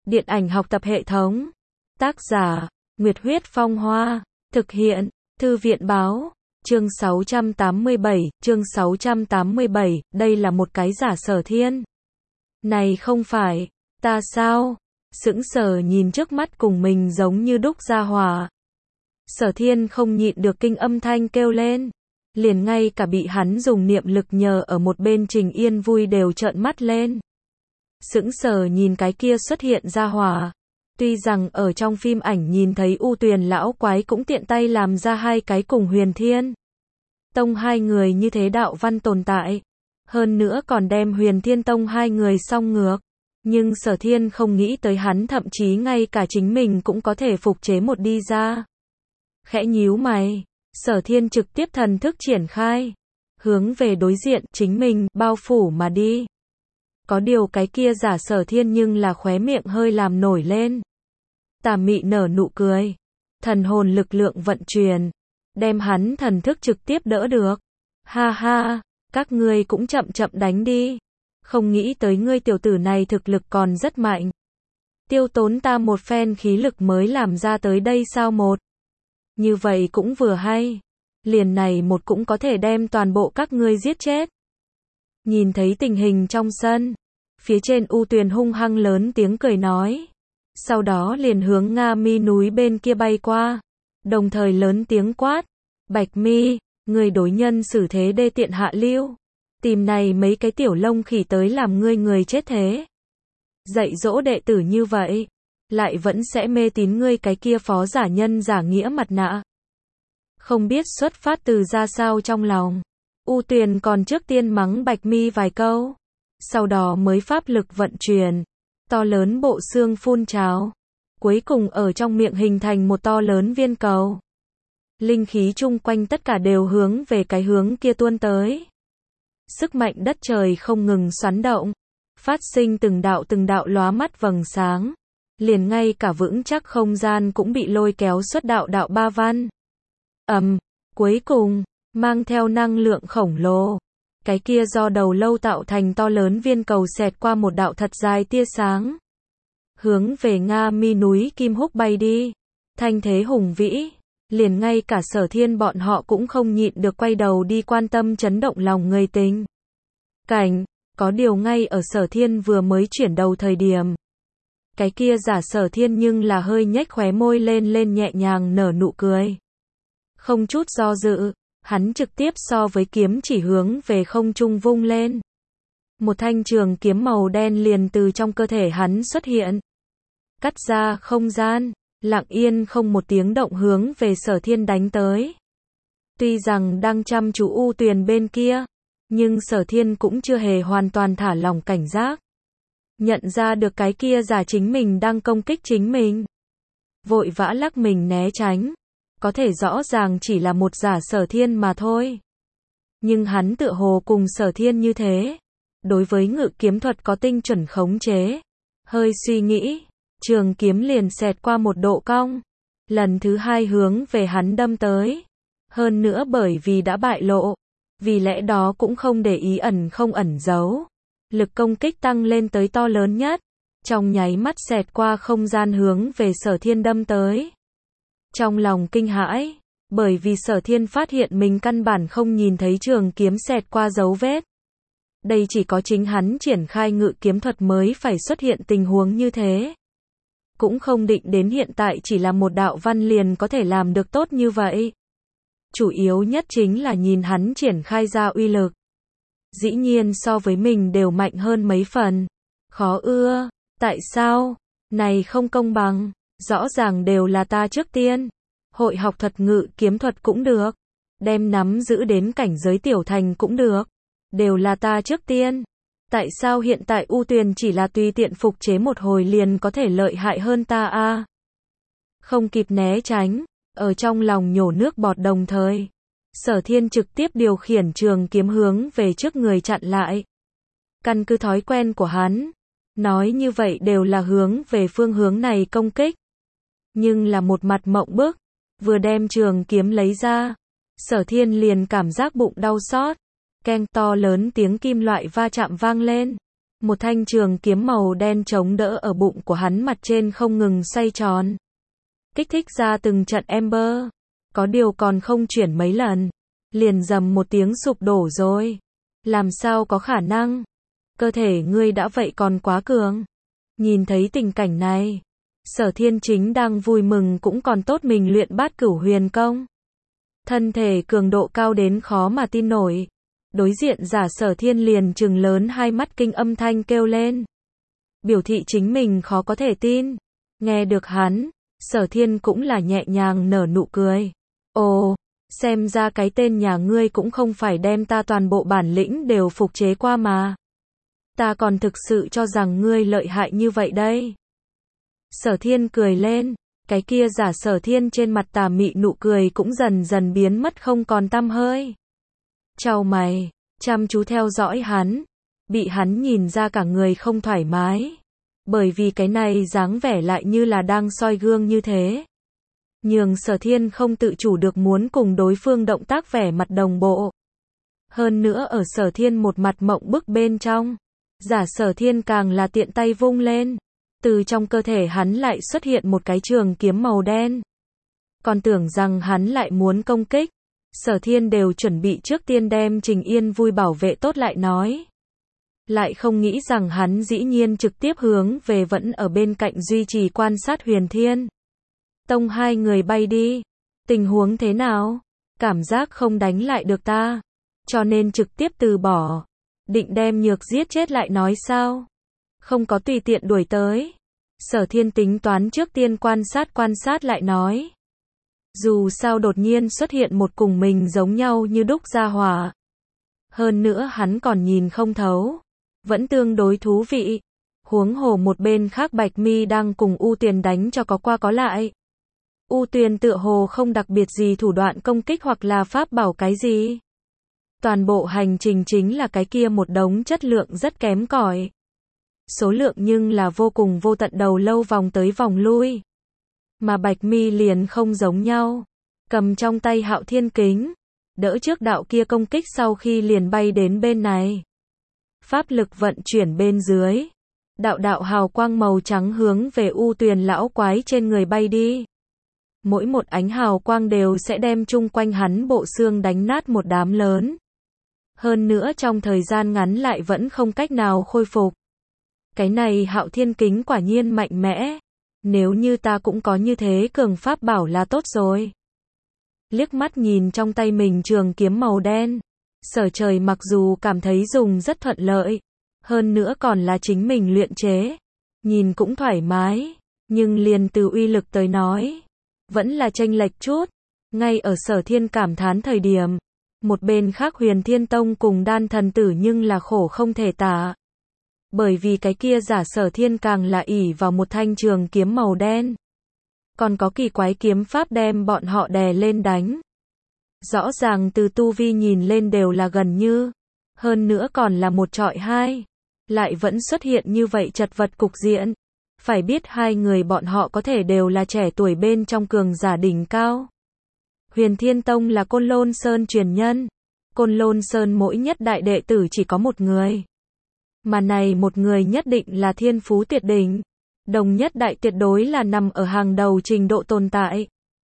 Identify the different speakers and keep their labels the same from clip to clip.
Speaker 1: Điện ảnh học tập hệ thống. Tác giả, Nguyệt Huyết Phong Hoa. Thực hiện, Thư viện báo. Chương 687, đây là một cái giả Sở Thiên. Này không phải, ta sao? Sững sờ nhìn trước mắt cùng mình giống như đúc ra hỏa. Sở Thiên không nhịn được kinh âm thanh kêu lên. Liền ngay cả bị hắn dùng niệm lực nhờ ở một bên Trình Yên Vui đều trợn mắt lên. Sững sờ nhìn cái kia xuất hiện ra hỏa. Tuy rằng ở trong phim ảnh nhìn thấy U Tuyền lão quái cũng tiện tay làm ra hai cái cùng Huyền Thiên Tông hai người như thế đạo văn tồn tại. Hơn nữa còn đem Huyền Thiên Tông hai người song ngược. Nhưng Sở Thiên không nghĩ tới hắn thậm chí ngay cả chính mình cũng có thể phục chế một đi ra. Khẽ nhíu mày, Sở Thiên trực tiếp thần thức triển khai. Hướng về đối diện chính mình, bao phủ mà đi. Có điều cái kia giả Sở Thiên nhưng là khóe miệng hơi làm nổi lên. Tà mị nở nụ cười. Thần hồn lực lượng vận chuyển. Đem hắn thần thức trực tiếp đỡ được. Ha ha, các ngươi cũng chậm chậm đánh đi. Không nghĩ tới ngươi tiểu tử này thực lực còn rất mạnh. Tiêu tốn ta một phen khí lực mới làm ra tới đây sao một. Như vậy cũng vừa hay. Liền này một cũng có thể đem toàn bộ các ngươi giết chết. Nhìn thấy tình hình trong sân. Phía trên U Tuyền hung hăng lớn tiếng cười nói. Sau đó liền hướng Nga Mi núi bên kia bay qua. Đồng thời lớn tiếng quát. Bạch Mi, người đối nhân xử thế đê tiện hạ lưu. Tìm này mấy cái tiểu lông khỉ tới làm ngươi người chết thế. Dạy dỗ đệ tử như vậy. Lại vẫn sẽ mê tín ngươi cái kia phó giả nhân giả nghĩa mặt nạ. Không biết xuất phát từ ra sao trong lòng. U Tuyền còn trước tiên mắng Bạch Mi vài câu. Sau đó mới pháp lực vận chuyển. To lớn bộ xương phun trào. Cuối cùng ở trong miệng hình thành một to lớn viên cầu. Linh khí chung quanh tất cả đều hướng về cái hướng kia tuôn tới. Sức mạnh đất trời không ngừng xoắn động. Phát sinh từng đạo lóa mắt vầng sáng. Liền ngay cả vững chắc không gian cũng bị lôi kéo xuất đạo ba văn. Cuối cùng, mang theo năng lượng khổng lồ. Cái kia do đầu lâu tạo thành to lớn viên cầu xẹt qua một đạo thật dài tia sáng. Hướng về Nga Mi núi Kim Húc bay đi. Thanh thế hùng vĩ. Liền ngay cả Sở Thiên bọn họ cũng không nhịn được quay đầu đi quan tâm chấn động lòng người tình. Cảnh, có điều ngay ở Sở Thiên vừa mới chuyển đầu thời điểm. Cái kia giả Sở Thiên nhưng là hơi nhếch khóe môi lên nhẹ nhàng nở nụ cười. Không chút do dự, hắn trực tiếp so với kiếm chỉ hướng về không trung vung lên. Một thanh trường kiếm màu đen liền từ trong cơ thể hắn xuất hiện. Cắt ra không gian, lặng yên không một tiếng động hướng về Sở Thiên đánh tới. Tuy rằng đang chăm chú U Tuyền bên kia, nhưng Sở Thiên cũng chưa hề hoàn toàn thả lỏng cảnh giác. Nhận ra được cái kia giả chính mình đang công kích chính mình. Vội vã lắc mình né tránh. Có thể rõ ràng chỉ là một giả Sở Thiên mà thôi. Nhưng hắn tựa hồ cùng Sở Thiên như thế. Đối với ngự kiếm thuật có tinh chuẩn khống chế. Hơi suy nghĩ, trường kiếm liền xẹt qua một độ cong. Lần thứ hai hướng về hắn đâm tới. Hơn nữa bởi vì đã bại lộ. Vì lẽ đó cũng không để ý ẩn không ẩn giấu. Lực công kích tăng lên tới to lớn nhất. Trong nháy mắt xẹt qua không gian hướng về Sở Thiên đâm tới. Trong lòng kinh hãi, bởi vì Sở Thiên phát hiện mình căn bản không nhìn thấy trường kiếm xẹt qua dấu vết. Đây chỉ có chính hắn triển khai ngự kiếm thuật mới phải xuất hiện tình huống như thế. Cũng không định đến hiện tại chỉ là một đạo văn liền có thể làm được tốt như vậy. Chủ yếu nhất chính là nhìn hắn triển khai ra uy lực. Dĩ nhiên so với mình đều mạnh hơn mấy phần. Khó ưa, tại sao? Này không công bằng. Rõ ràng đều là ta trước tiên. Hội học thuật ngự kiếm thuật cũng được. Đem nắm giữ đến cảnh giới tiểu thành cũng được. Đều là ta trước tiên. Tại sao hiện tại U Tuyền chỉ là tùy tiện phục chế một hồi liền có thể lợi hại hơn ta a? Không kịp né tránh. Ở trong lòng nhổ nước bọt đồng thời. Sở Thiên trực tiếp điều khiển trường kiếm hướng về trước người chặn lại. Căn cứ thói quen của hắn. Nói như vậy đều là hướng về phương hướng này công kích. Nhưng là một mặt mộng bức. Vừa đem trường kiếm lấy ra. Sở Thiên liền cảm giác bụng đau xót. Keng to lớn tiếng kim loại va chạm vang lên. Một thanh trường kiếm màu đen chống đỡ ở bụng của hắn, mặt trên không ngừng xoay tròn, kích thích ra từng trận ember. Có điều còn không chuyển mấy lần, liền rầm một tiếng sụp đổ rồi. Làm sao có khả năng? Cơ thể ngươi đã vậy còn quá cường. Nhìn thấy tình cảnh này, Sở Thiên chính đang vui mừng cũng còn tốt mình luyện Bát Cửu Huyền Công. Thân thể cường độ cao đến khó mà tin nổi. Đối diện giả Sở Thiên liền trừng lớn hai mắt kinh âm thanh kêu lên. Biểu thị chính mình khó có thể tin. Nghe được hắn, Sở Thiên cũng là nhẹ nhàng nở nụ cười. Ồ, xem ra cái tên nhà ngươi cũng không phải đem ta toàn bộ bản lĩnh đều phục chế qua mà. Ta còn thực sự cho rằng ngươi lợi hại như vậy đây. Sở Thiên cười lên, cái kia giả Sở Thiên trên mặt tà mị nụ cười cũng dần dần biến mất không còn tăm hơi. Chau mày, chăm chú theo dõi hắn, bị hắn nhìn ra cả người không thoải mái. Bởi vì cái này dáng vẻ lại như là đang soi gương như thế. Nhưng Sở Thiên không tự chủ được muốn cùng đối phương động tác vẻ mặt đồng bộ. Hơn nữa ở Sở Thiên một mặt mộng bức bên trong, giả Sở Thiên càng là tiện tay vung lên. Từ trong cơ thể hắn lại xuất hiện một cái trường kiếm màu đen. Còn tưởng rằng hắn lại muốn công kích. Sở Thiên đều chuẩn bị trước tiên đem Trình Yên Vui bảo vệ tốt lại nói. Lại không nghĩ rằng hắn dĩ nhiên trực tiếp hướng về vẫn ở bên cạnh duy trì quan sát Huyền Thiên Tông. Hai người bay đi. Tình huống thế nào? Cảm giác không đánh lại được ta, cho nên trực tiếp từ bỏ. Định đem Nhược giết chết lại nói sao? Không có tùy tiện đuổi tới. Sở Thiên tính toán trước tiên quan sát lại nói. Dù sao đột nhiên xuất hiện một cùng mình giống nhau như đúc gia hỏa. Hơn nữa hắn còn nhìn không thấu. Vẫn tương đối thú vị. Huống hồ một bên khác Bạch Mi đang cùng U Tuyền đánh cho có qua có lại. U Tuyền tựa hồ không đặc biệt gì thủ đoạn công kích hoặc là pháp bảo cái gì. Toàn bộ hành trình chính là cái kia một đống chất lượng rất kém cỏi. Số lượng nhưng là vô cùng vô tận, đầu lâu vòng tới vòng lui. Mà Bạch Mi liền không giống nhau. Cầm trong tay Hạo Thiên Kính, đỡ trước đạo kia công kích sau khi liền bay đến bên này. Pháp lực vận chuyển bên dưới. Đạo đạo hào quang màu trắng hướng về U Tuyền lão quái trên người bay đi. Mỗi một ánh hào quang đều sẽ đem chung quanh hắn bộ xương đánh nát một đám lớn. Hơn nữa trong thời gian ngắn lại vẫn không cách nào khôi phục. Cái này Hạo Thiên Kính quả nhiên mạnh mẽ. Nếu như ta cũng có như thế cường pháp bảo là tốt rồi. Liếc mắt nhìn trong tay mình trường kiếm màu đen. Sở Trời mặc dù cảm thấy dùng rất thuận lợi. Hơn nữa còn là chính mình luyện chế. Nhìn cũng thoải mái. Nhưng liền từ uy lực tới nói, vẫn là chênh lệch chút. Ngay ở Sở Thiên cảm thán thời điểm, một bên khác Huyền Thiên Tông cùng Đan Thần Tử nhưng là khổ không thể tả. Bởi vì cái kia giả Sở Thiên càng là ỷ vào một thanh trường kiếm màu đen. Còn có kỳ quái kiếm pháp đem bọn họ đè lên đánh. Rõ ràng từ tu vi nhìn lên đều là gần như. Hơn nữa còn là một trọi hai. Lại vẫn xuất hiện như vậy chật vật cục diện. Phải biết hai người bọn họ có thể đều là trẻ tuổi bên trong cường giả đỉnh cao. Huyền Thiên Tông là Côn Lôn Sơn truyền nhân. Côn Lôn Sơn mỗi nhất đại đệ tử chỉ có một người. Mà này một người nhất định là thiên phú tuyệt đỉnh. Đồng nhất đại tuyệt đối là nằm ở hàng đầu trình độ tồn tại.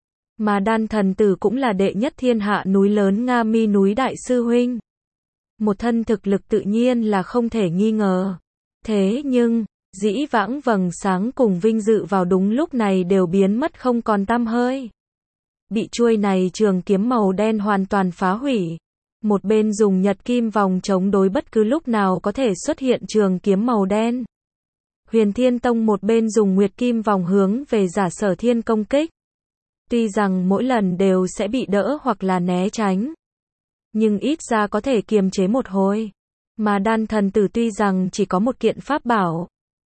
Speaker 1: Mà Đan Thần Tử cũng là đệ nhất thiên hạ núi lớn Nga Mi núi đại sư huynh. Một thân thực lực tự nhiên là không thể nghi ngờ. Thế nhưng, dĩ vãng vầng sáng cùng vinh dự vào đúng lúc này đều biến mất không còn tăm hơi. Bị chuôi này trường kiếm màu đen hoàn toàn phá hủy. Một bên dùng nhật kim vòng chống đối bất cứ lúc nào có thể xuất hiện trường kiếm màu đen. Huyền Thiên Tông một bên dùng nguyệt kim vòng hướng về giả Sở Thiên công kích. Tuy rằng mỗi lần đều sẽ bị đỡ hoặc là né tránh, nhưng ít ra có thể kiềm chế một hồi. Mà Đan Thần Tử tuy rằng chỉ có một kiện pháp bảo,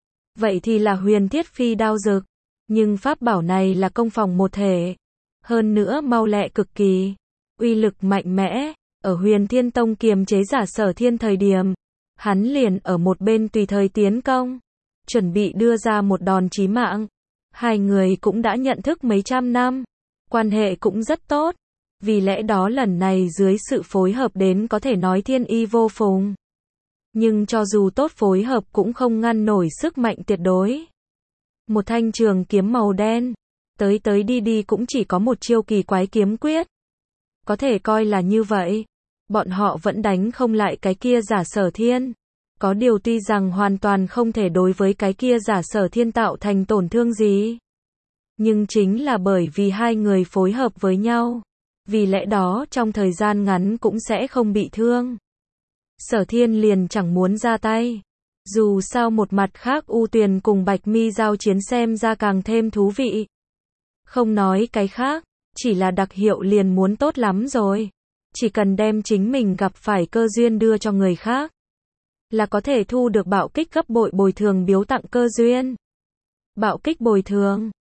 Speaker 1: vậy thì là Huyền Thiết Phi đao dực, nhưng pháp bảo này là công phòng một thể, hơn nữa mau lẹ cực kỳ, uy lực mạnh mẽ. Ở Huyền Thiên Tông kiềm chế giả Sở Thiên thời điểm, hắn liền ở một bên tùy thời tiến công, chuẩn bị đưa ra một đòn chí mạng. Hai người cũng đã nhận thức mấy trăm năm, quan hệ cũng rất tốt, vì lẽ đó lần này dưới sự phối hợp đến có thể nói thiên y vô phùng. Nhưng cho dù tốt phối hợp cũng không ngăn nổi sức mạnh tuyệt đối. Một thanh trường kiếm màu đen, tới tới đi đi cũng chỉ có một chiêu kỳ quái kiếm quyết. Có thể coi là như vậy. Bọn họ vẫn đánh không lại cái kia giả Sở Thiên. Có điều tuy rằng hoàn toàn không thể đối với cái kia giả Sở Thiên tạo thành tổn thương gì. Nhưng chính là bởi vì hai người phối hợp với nhau. Vì lẽ đó trong thời gian ngắn cũng sẽ không bị thương. Sở Thiên liền chẳng muốn ra tay. Dù sao một mặt khác U Tuyền cùng Bạch Mi giao chiến xem ra càng thêm thú vị. Không nói cái khác, chỉ là đặc hiệu liền muốn tốt lắm rồi. Chỉ cần đem chính mình gặp phải cơ duyên đưa cho người khác, là có thể thu được bạo kích gấp bội bồi thường biếu tặng cơ duyên. Bạo kích bồi thường,